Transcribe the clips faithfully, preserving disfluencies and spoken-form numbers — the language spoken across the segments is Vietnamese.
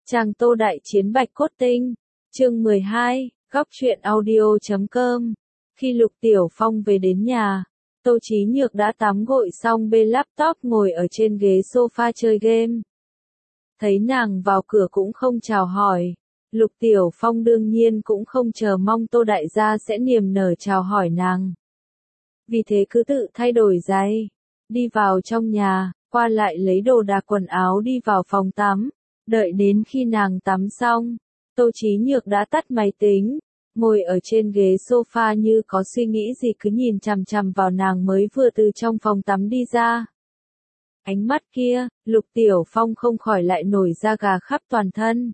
Trang Tô Đại Chiến Bạch Cốt Tinh, chương mười hai, góc truyện audio chấm com. Khi Lục Tiểu Phong về đến nhà, Tô Chí Nhược đã tắm gội xong bê laptop ngồi ở trên ghế sofa chơi game. Thấy nàng vào cửa cũng không chào hỏi, Lục Tiểu Phong đương nhiên cũng không chờ mong Tô Đại gia sẽ niềm nở chào hỏi nàng. Vì thế cứ tự thay đổi giày, đi vào trong nhà, qua lại lấy đồ đạc quần áo đi vào phòng tắm. Đợi đến khi nàng tắm xong, Tô Chí Nhược đã tắt máy tính, ngồi ở trên ghế sofa như có suy nghĩ gì cứ nhìn chằm chằm vào nàng mới vừa từ trong phòng tắm đi ra. Ánh mắt kia, Lục Tiểu Phong không khỏi lại nổi da gà khắp toàn thân.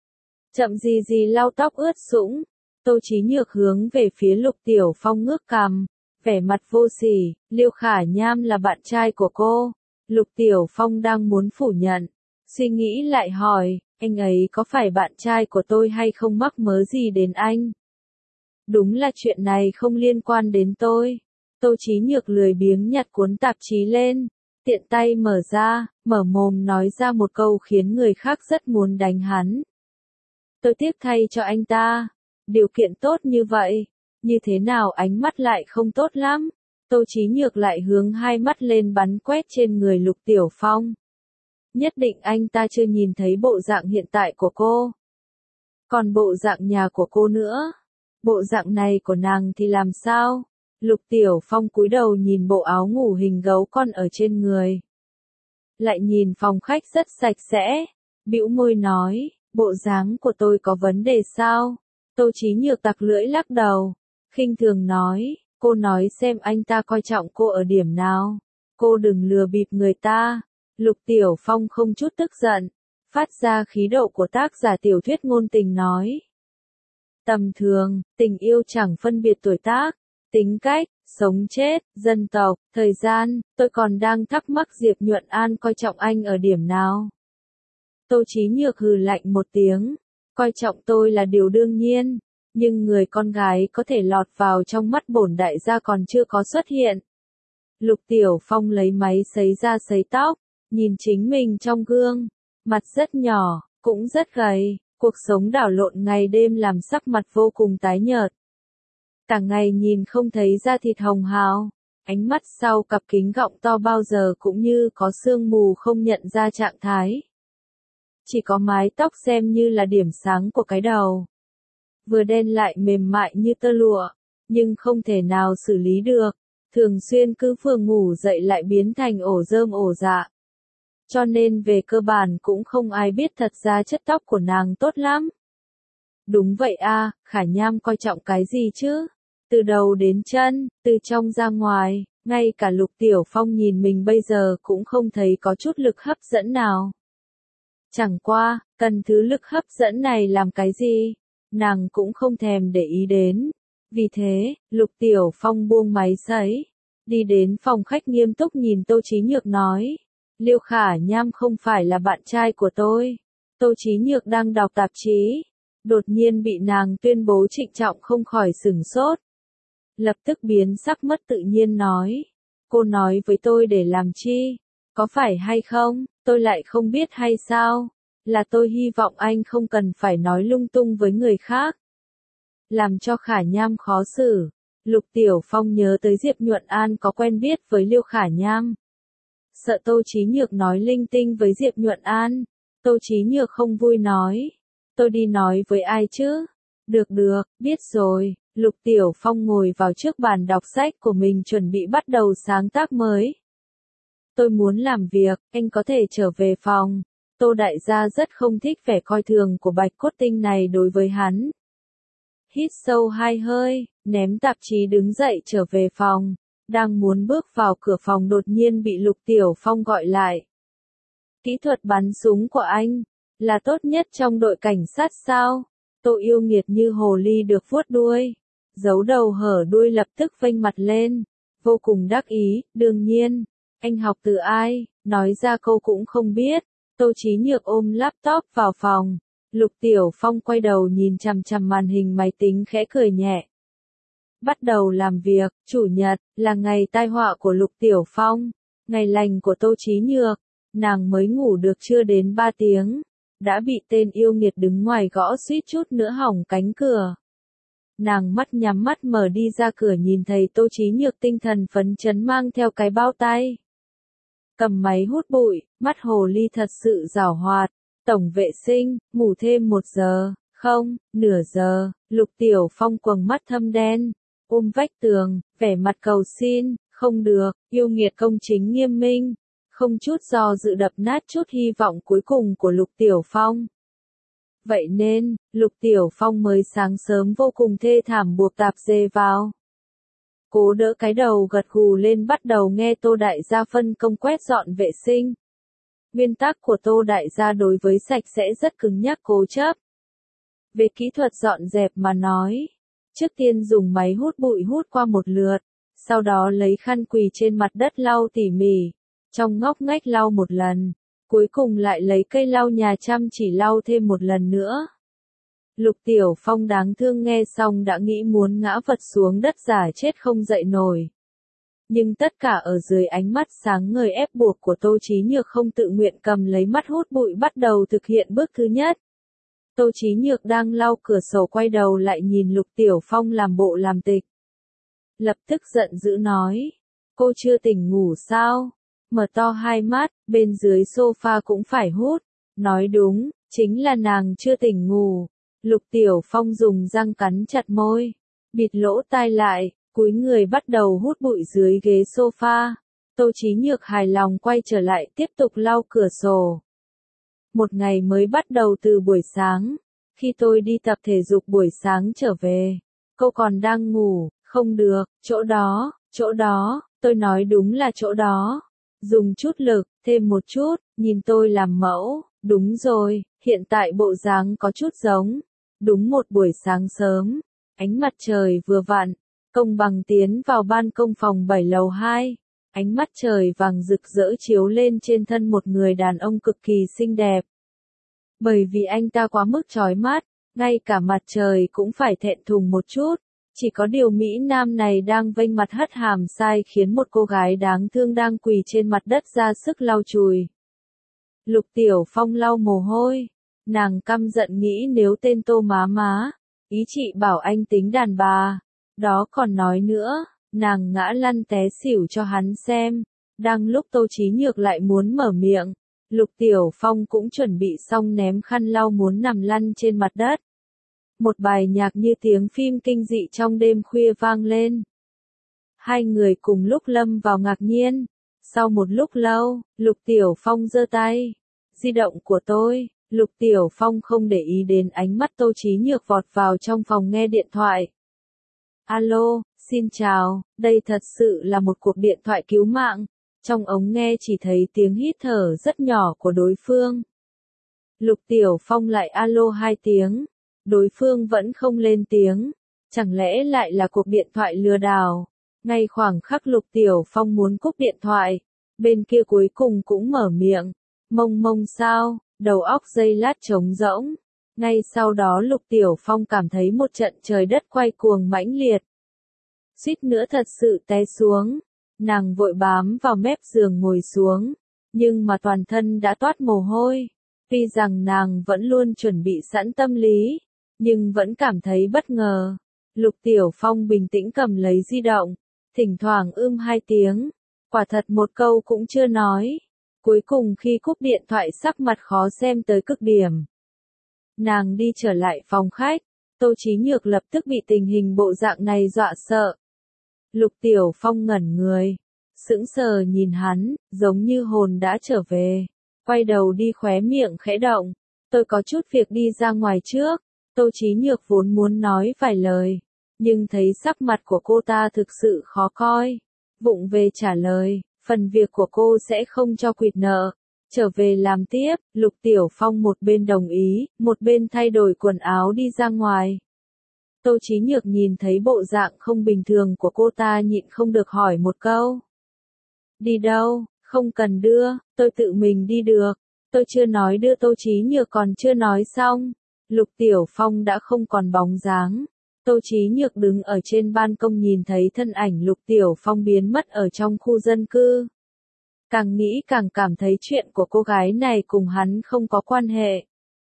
Chậm gì gì lau tóc ướt sũng, Tô Chí Nhược hướng về phía Lục Tiểu Phong ngước cằm, vẻ mặt vô sỉ, Liêu Khả Nham là bạn trai của cô. Lục Tiểu Phong đang muốn phủ nhận, suy nghĩ lại hỏi, anh ấy có phải bạn trai của tôi hay không mắc mớ gì đến anh? Đúng là chuyện này không liên quan đến tôi. Tô Chí Nhược lười biếng nhặt cuốn tạp chí lên, tiện tay mở ra, mở mồm nói ra một câu khiến người khác rất muốn đánh hắn. Tôi tiếc thay cho anh ta, điều kiện tốt như vậy, như thế nào ánh mắt lại không tốt lắm. Tô Chí Nhược lại hướng hai mắt lên bắn quét trên người Lục Tiểu Phong. Nhất định anh ta chưa nhìn thấy bộ dạng hiện tại của cô. Còn bộ dạng nhà của cô nữa. Bộ dạng này của nàng thì làm sao? Lục Tiểu Phong cúi đầu nhìn bộ áo ngủ hình gấu con ở trên người. Lại nhìn phòng khách rất sạch sẽ. Bĩu môi nói, bộ dáng của tôi có vấn đề sao? Tô Chí Nhược tặc lưỡi lắc đầu. Khinh thường nói, cô nói xem anh ta coi trọng cô ở điểm nào. Cô đừng lừa bịp người ta. Lục Tiểu Phong không chút tức giận, phát ra khí độ của tác giả tiểu thuyết ngôn tình nói. Tầm thường, tình yêu chẳng phân biệt tuổi tác, tính cách, sống chết, dân tộc, thời gian, tôi còn đang thắc mắc Diệp Nhuận An coi trọng anh ở điểm nào. Tô Chí Nhược hừ lạnh một tiếng, coi trọng tôi là điều đương nhiên, nhưng người con gái có thể lọt vào trong mắt bổn đại gia còn chưa có xuất hiện. Lục Tiểu Phong lấy máy sấy ra sấy tóc. Nhìn chính mình trong gương, mặt rất nhỏ, cũng rất gầy, cuộc sống đảo lộn ngày đêm làm sắc mặt vô cùng tái nhợt. Cả ngày nhìn không thấy da thịt hồng hào, ánh mắt sau cặp kính gọng to bao giờ cũng như có sương mù không nhận ra trạng thái. Chỉ có mái tóc xem như là điểm sáng của cái đầu. Vừa đen lại mềm mại như tơ lụa, nhưng không thể nào xử lý được, thường xuyên cứ vừa ngủ dậy lại biến thành ổ rơm ổ dạ. Cho nên về cơ bản cũng không ai biết thật ra chất tóc của nàng tốt lắm. Đúng vậy a, Khả Nham coi trọng cái gì chứ? Từ đầu đến chân, từ trong ra ngoài, ngay cả Lục Tiểu Phong nhìn mình bây giờ cũng không thấy có chút lực hấp dẫn nào. Chẳng qua, cần thứ lực hấp dẫn này làm cái gì? Nàng cũng không thèm để ý đến. Vì thế, Lục Tiểu Phong buông máy sấy, đi đến phòng khách nghiêm túc nhìn Tô Chí Nhược nói. Liêu Khả Nham không phải là bạn trai của tôi. Tô Chí Nhược đang đọc tạp chí, đột nhiên bị nàng tuyên bố trịnh trọng không khỏi sửng sốt. Lập tức biến sắc mất tự nhiên nói, cô nói với tôi để làm chi? Có phải hay không, tôi lại không biết hay sao? Là tôi hy vọng anh không cần phải nói lung tung với người khác. Làm cho Khả Nham khó xử, Lục Tiểu Phong nhớ tới Diệp Nhuận An có quen biết với Liêu Khả Nham. Sợ Tô Chí Nhược nói linh tinh với Diệp Nhuận An, Tô Chí Nhược không vui nói, tôi đi nói với ai chứ? Được được, biết rồi. Lục Tiểu Phong ngồi vào trước bàn đọc sách của mình chuẩn bị bắt đầu sáng tác mới. Tôi muốn làm việc, anh có thể trở về phòng. Tô đại gia rất không thích vẻ coi thường của Bạch Cốt Tinh này đối với hắn. Hít sâu hai hơi, ném tạp chí đứng dậy trở về phòng. Đang muốn bước vào cửa phòng đột nhiên bị Lục Tiểu Phong gọi lại. Kỹ thuật bắn súng của anh, là tốt nhất trong đội cảnh sát sao? Tô Yêu Nghiệt như hồ ly được vuốt đuôi, giấu đầu hở đuôi lập tức vênh mặt lên, vô cùng đắc ý, đương nhiên, anh học từ ai, nói ra câu cũng không biết. Tô Chí Nhược ôm laptop vào phòng, Lục Tiểu Phong quay đầu nhìn chằm chằm màn hình máy tính khẽ cười nhẹ. Bắt đầu làm việc, chủ nhật, là ngày tai họa của Lục Tiểu Phong, ngày lành của Tô Chí Nhược, nàng mới ngủ được chưa đến ba tiếng, đã bị tên yêu nghiệt đứng ngoài gõ suýt chút nữa hỏng cánh cửa. Nàng mắt nhắm mắt mở đi ra cửa nhìn thấy Tô Chí Nhược tinh thần phấn chấn mang theo cái bao tay. Cầm máy hút bụi, mắt hồ ly thật sự giảo hoạt. Tổng vệ sinh, ngủ thêm một giờ, không, nửa giờ, Lục Tiểu Phong quầng mắt thâm đen, ôm vách tường, vẻ mặt cầu xin, không được, yêu nghiệt công chính nghiêm minh, không chút do dự đập nát chút hy vọng cuối cùng của Lục Tiểu Phong. Vậy nên, Lục Tiểu Phong mới sáng sớm vô cùng thê thảm buộc tạp dề vào. Cố đỡ cái đầu gật gù lên bắt đầu nghe Tô Đại gia phân công quét dọn vệ sinh. Nguyên tắc của Tô Đại gia đối với sạch sẽ rất cứng nhắc cố chấp. Về kỹ thuật dọn dẹp mà nói, trước tiên dùng máy hút bụi hút qua một lượt, sau đó lấy khăn quỳ trên mặt đất lau tỉ mỉ, trong ngóc ngách lau một lần, cuối cùng lại lấy cây lau nhà chăm chỉ lau thêm một lần nữa. Lục Tiểu Phong đáng thương nghe xong đã nghĩ muốn ngã vật xuống đất giả chết không dậy nổi. Nhưng tất cả ở dưới ánh mắt sáng ngời ép buộc của Tô Chí Nhược không tự nguyện cầm lấy mắt hút bụi bắt đầu thực hiện bước thứ nhất. Tô Chí Nhược đang lau cửa sổ quay đầu lại nhìn Lục Tiểu Phong làm bộ làm tịch. Lập tức giận dữ nói, cô chưa tỉnh ngủ sao? Mở to hai mắt, bên dưới sofa cũng phải hút. Nói đúng, chính là nàng chưa tỉnh ngủ. Lục Tiểu Phong dùng răng cắn chặt môi, bịt lỗ tai lại, cúi người bắt đầu hút bụi dưới ghế sofa. Tô Chí Nhược hài lòng quay trở lại tiếp tục lau cửa sổ. Một ngày mới bắt đầu từ buổi sáng, khi tôi đi tập thể dục buổi sáng trở về, cô còn đang ngủ, không được, chỗ đó, chỗ đó, tôi nói đúng là chỗ đó. Dùng chút lực, thêm một chút, nhìn tôi làm mẫu, đúng rồi, hiện tại bộ dáng có chút giống. Đúng một buổi sáng sớm, ánh mặt trời vừa vặn, Công Bằng tiến vào ban công phòng bảy lầu hai, ánh mắt trời vàng rực rỡ chiếu lên trên thân một người đàn ông cực kỳ xinh đẹp. Bởi vì anh ta quá mức chói mắt, ngay cả mặt trời cũng phải thẹn thùng một chút, chỉ có điều Mỹ Nam này đang vênh mặt hất hàm sai khiến một cô gái đáng thương đang quỳ trên mặt đất ra sức lau chùi. Lục Tiểu Phong lau mồ hôi. Nàng căm giận nghĩ nếu tên Tô má má, ý chị bảo anh tính đàn bà, đó còn nói nữa, nàng ngã lăn té xỉu cho hắn xem. Đang lúc Tô Chí Nhược lại muốn mở miệng, Lục Tiểu Phong cũng chuẩn bị xong ném khăn lau muốn nằm lăn trên mặt đất. Một bài nhạc như tiếng phim kinh dị trong đêm khuya vang lên. Hai người cùng lúc lâm vào ngạc nhiên. Sau một lúc lâu, Lục Tiểu Phong giơ tay. Di động của tôi. Lục Tiểu Phong không để ý đến ánh mắt Tô Chí Nhược vọt vào trong phòng nghe điện thoại. Alo, xin chào, đây thật sự là một cuộc điện thoại cứu mạng. Trong ống nghe chỉ thấy tiếng hít thở rất nhỏ của đối phương. Lục Tiểu Phong lại alo hai tiếng. Đối phương vẫn không lên tiếng. Chẳng lẽ lại là cuộc điện thoại lừa đảo? Ngay khoảng khắc Lục Tiểu Phong muốn cúp điện thoại, bên kia cuối cùng cũng mở miệng. Mông mông sao? Đầu óc giây lát trống rỗng. Ngay sau đó Lục Tiểu Phong cảm thấy một trận trời đất quay cuồng mãnh liệt. Suýt nữa thật sự té xuống. Nàng vội bám vào mép giường ngồi xuống. Nhưng mà toàn thân đã toát mồ hôi. Tuy rằng nàng vẫn luôn chuẩn bị sẵn tâm lý, nhưng vẫn cảm thấy bất ngờ. Lục Tiểu Phong bình tĩnh cầm lấy di động, thỉnh thoảng ưm hai tiếng. Quả thật một câu cũng chưa nói. Cuối cùng khi cúp điện thoại sắc mặt khó xem tới cực điểm. Nàng đi trở lại phòng khách, Tô Chí Nhược lập tức bị tình hình bộ dạng này dọa sợ. Lục Tiểu Phong ngẩn người, sững sờ nhìn hắn, giống như hồn đã trở về. Quay đầu đi khóe miệng khẽ động, tôi có chút việc đi ra ngoài trước. Tô Chí Nhược vốn muốn nói vài lời, nhưng thấy sắc mặt của cô ta thực sự khó coi. Vụng về trả lời. Phần việc của cô sẽ không cho quỵt nợ. Trở về làm tiếp, Lục Tiểu Phong một bên đồng ý, một bên thay đổi quần áo đi ra ngoài. Tô Chí Nhược nhìn thấy bộ dạng không bình thường của cô ta nhịn không được hỏi một câu. Đi đâu? Không cần đưa, tôi tự mình đi được. Tôi chưa nói đưa Tô Chí Nhược còn chưa nói xong. Lục Tiểu Phong đã không còn bóng dáng. Tô Chí Nhược đứng ở trên ban công nhìn thấy thân ảnh Lục Tiểu Phong biến mất ở trong khu dân cư. Càng nghĩ càng cảm thấy chuyện của cô gái này cùng hắn không có quan hệ.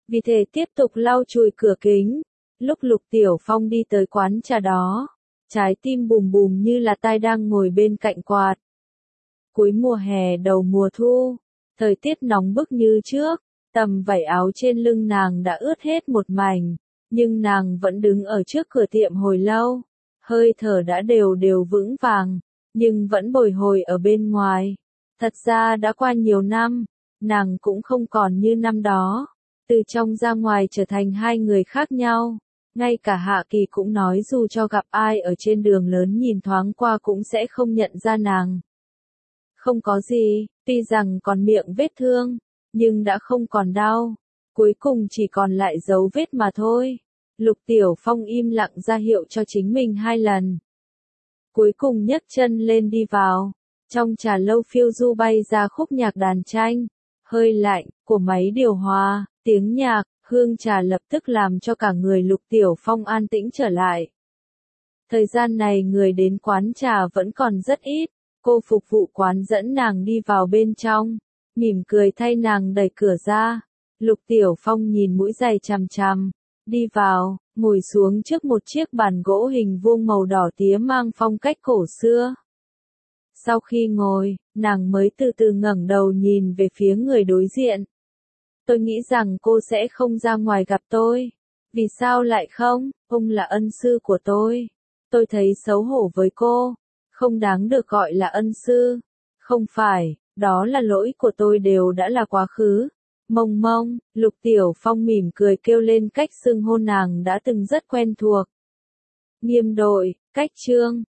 vì thế tiếp tục lau chùi cửa kính. Lúc Lục Tiểu Phong đi tới quán trà đó, trái tim bùm bùm như là tai đang ngồi bên cạnh quạt. Cuối mùa hè đầu mùa thu, thời tiết nóng bức như trước, tầm vải áo trên lưng nàng đã ướt hết một mảnh, nhưng nàng vẫn đứng ở trước cửa tiệm hồi lâu, hơi thở đã đều đều vững vàng, nhưng vẫn bồi hồi ở bên ngoài. Thật ra đã qua nhiều năm, nàng cũng không còn như năm đó, từ trong ra ngoài trở thành hai người khác nhau. Ngay cả Hạ Kỳ cũng nói dù cho gặp ai ở trên đường lớn nhìn thoáng qua cũng sẽ không nhận ra nàng. Không có gì, tuy rằng còn miệng vết thương, nhưng đã không còn đau, cuối cùng chỉ còn lại dấu vết mà thôi. Lục Tiểu Phong im lặng ra hiệu cho chính mình hai lần. Cuối cùng nhấc chân lên đi vào, trong trà lâu phiêu du bay ra khúc nhạc đàn tranh, hơi lạnh của máy điều hòa, tiếng nhạc, hương trà lập tức làm cho cả người Lục Tiểu Phong an tĩnh trở lại. Thời gian này người đến quán trà vẫn còn rất ít, cô phục vụ quán dẫn nàng đi vào bên trong, mỉm cười thay nàng đẩy cửa ra. Lục Tiểu Phong nhìn mũi giày chằm chằm, đi vào, ngồi xuống trước một chiếc bàn gỗ hình vuông màu đỏ tía mang phong cách cổ xưa. Sau khi ngồi, nàng mới từ từ ngẩng đầu nhìn về phía người đối diện. Tôi nghĩ rằng cô sẽ không ra ngoài gặp tôi. Vì sao lại không? Ông là ân sư của tôi. Tôi thấy xấu hổ với cô. Không đáng được gọi là ân sư. Không phải, đó là lỗi của tôi đều đã là quá khứ. Mông mông, Lục Tiểu Phong mỉm cười kêu lên cách xưng hô nàng đã từng rất quen thuộc. Nghiêm đội, cách trương,